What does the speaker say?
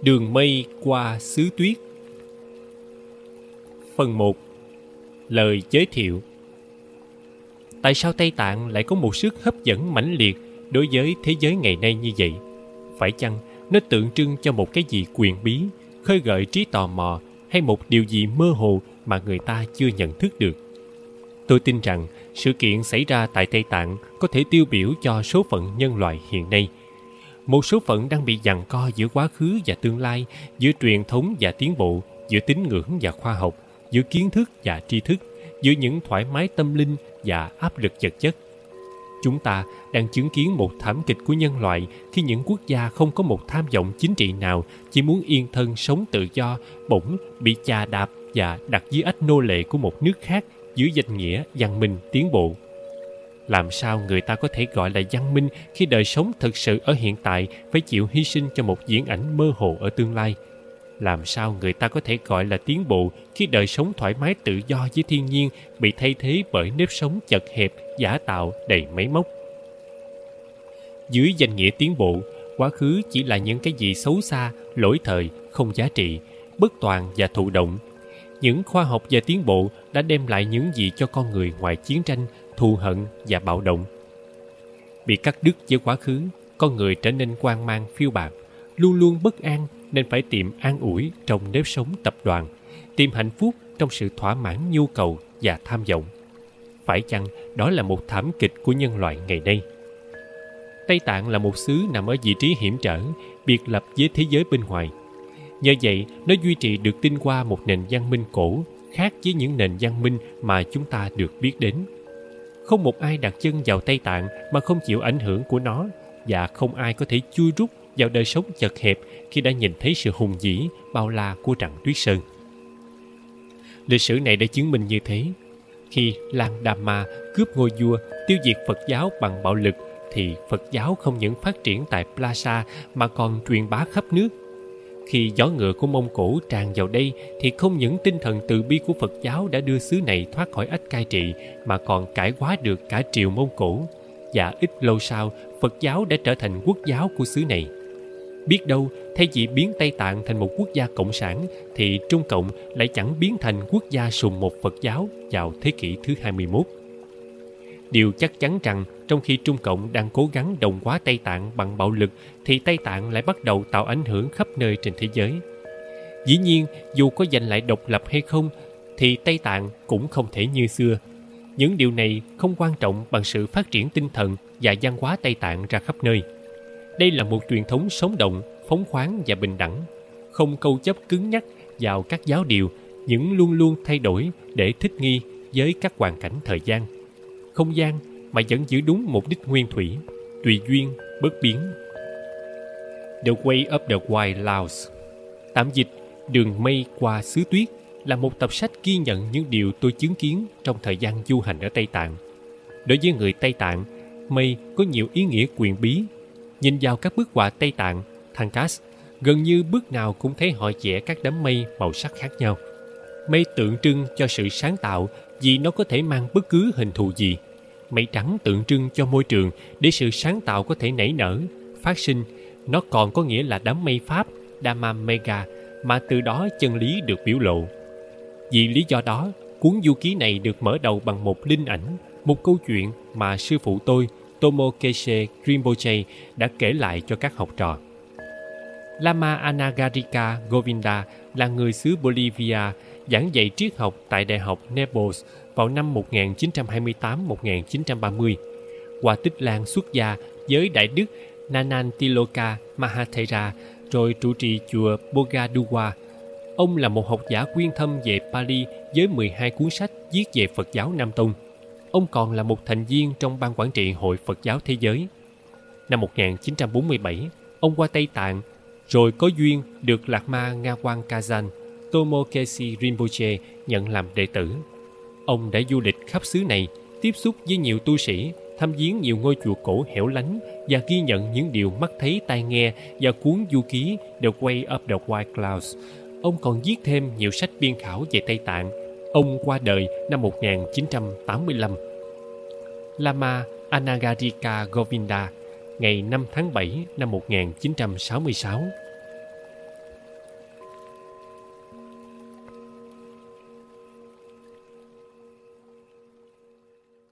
Đường mây qua xứ tuyết. Phần 1. Lời giới thiệu. Tại sao Tây Tạng lại có một sức hấp dẫn mãnh liệt đối với thế giới ngày nay như vậy? Phải chăng nó tượng trưng cho một cái gì quyền bí, khơi gợi trí tò mò, hay một điều gì mơ hồ mà người ta chưa nhận thức được? Tôi tin rằng sự kiện xảy ra tại Tây Tạng có thể tiêu biểu cho số phận nhân loại hiện nay. Một số phận đang bị giằng co giữa quá khứ và tương lai, giữa truyền thống và tiến bộ, giữa tín ngưỡng và khoa học, giữa kiến thức và tri thức, giữa những thoải mái tâm linh và áp lực vật chất. Chúng ta đang chứng kiến một thảm kịch của nhân loại khi những quốc gia không có một tham vọng chính trị nào, chỉ muốn yên thân sống tự do, bỗng bị chà đạp và đặt dưới ách nô lệ của một nước khác dưới danh nghĩa văn minh tiến bộ. Làm sao người ta có thể gọi là văn minh khi đời sống thực sự ở hiện tại phải chịu hy sinh cho một viễn ảnh mơ hồ ở tương lai? Làm sao người ta có thể gọi là tiến bộ khi đời sống thoải mái tự do với thiên nhiên bị thay thế bởi nếp sống chật hẹp, giả tạo, đầy máy móc? Dưới danh nghĩa tiến bộ, quá khứ chỉ là những cái gì xấu xa, lỗi thời, không giá trị, bất toàn và thụ động. Những khoa học và tiến bộ đã đem lại những gì cho con người ngoài chiến tranh, thù hận và bạo động? Bị cắt đứt với quá khứ, con người trở nên hoang mang phiêu bạt, luôn luôn bất an, nên phải tìm an ủi trong nếp sống tập đoàn, tìm hạnh phúc trong sự thỏa mãn nhu cầu và tham vọng. Phải chăng đó là một thảm kịch của nhân loại ngày nay? Tây Tạng là một xứ nằm ở vị trí hiểm trở, biệt lập với thế giới bên ngoài. Nhờ vậy, nó duy trì được tinh hoa một nền văn minh cổ, khác với những nền văn minh mà chúng ta được biết đến. Không một ai đặt chân vào Tây Tạng mà không chịu ảnh hưởng của nó, và không ai có thể chui rút vào đời sống chật hẹp khi đã nhìn thấy sự hùng vĩ, bao la của Trăng Tuyết Sơn. Lịch sử này đã chứng minh như thế. Khi Langdama cướp ngôi vua, tiêu diệt Phật giáo bằng bạo lực, thì Phật giáo không những phát triển tại Plasa mà còn truyền bá khắp nước. Khi gió ngựa của Mông Cổ tràn vào đây, thì không những tinh thần từ bi của Phật giáo đã đưa xứ này thoát khỏi ách cai trị, mà còn cải hóa được cả triều Mông Cổ. Và ít lâu sau, Phật giáo đã trở thành quốc giáo của xứ này. Biết đâu, thay vì biến Tây Tạng thành một quốc gia cộng sản, thì Trung Cộng lại chẳng biến thành quốc gia sùng một Phật giáo vào thế kỷ thứ 21. Điều chắc chắn rằng, trong khi Trung Cộng đang cố gắng đồng hóa Tây Tạng bằng bạo lực, thì Tây Tạng lại bắt đầu tạo ảnh hưởng khắp nơi trên thế giới. Dĩ nhiên, dù có giành lại độc lập hay không, thì Tây Tạng cũng không thể như xưa. Những điều này không quan trọng bằng sự phát triển tinh thần và văn hóa Tây Tạng ra khắp nơi. Đây là một truyền thống sống động, phóng khoáng và bình đẳng, không câu chấp cứng nhắc vào các giáo điều, nhưng luôn luôn thay đổi để thích nghi với các hoàn cảnh thời gian, không gian, mà vẫn giữ đúng mục đích nguyên thủy, tùy duyên, bất biến. The Way of the White Clouds, tạm dịch Đường mây qua xứ tuyết, là một tập sách ghi nhận những điều tôi chứng kiến trong thời gian du hành ở Tây Tạng. Đối với người Tây Tạng, mây có nhiều ý nghĩa quyền bí. Nhìn vào các bức họa Tây Tạng, Thankas, gần như bước nào cũng thấy họ vẽ các đám mây màu sắc khác nhau. Mây tượng trưng cho sự sáng tạo vì nó có thể mang bất cứ hình thù gì. Mây trắng tượng trưng cho môi trường để sự sáng tạo có thể nảy nở, phát sinh. Nó còn có nghĩa là đám mây Pháp, Dhamma Mega, mà từ đó chân lý được biểu lộ. Vì lý do đó, cuốn du ký này được mở đầu bằng một linh ảnh, một câu chuyện mà sư phụ tôi, Tomo Keshe Rinpoche, đã kể lại cho các học trò. Lama Anagarika Govinda là người xứ Bolivia, giảng dạy triết học tại Đại học Naples vào năm 1928-1930. Qua Tích Lan xuất gia với Đại đức Nanantiloka Mahathera, rồi trụ trì chùa Bogaduwa. Ông là một học giả uyên thâm về Pali với 12 cuốn sách viết về Phật giáo Nam Tông. Ông còn là một thành viên trong ban quản trị Hội Phật giáo Thế giới. Năm 1947, ông qua Tây Tạng, rồi có duyên được Lạc Ma Ngawang Kazan, Tomo Keshe Rinpoche nhận làm đệ tử. Ông đã du lịch khắp xứ này, tiếp xúc với nhiều tu sĩ, thăm viếng nhiều ngôi chùa cổ hẻo lánh và ghi nhận những điều mắt thấy tai nghe vào cuốn du ký The Way of the White Clouds. Ông còn viết thêm nhiều sách biên khảo về Tây Tạng. Ông qua đời năm 1985. Lama Anagarika Govinda, ngày 5 tháng 7 năm 1966.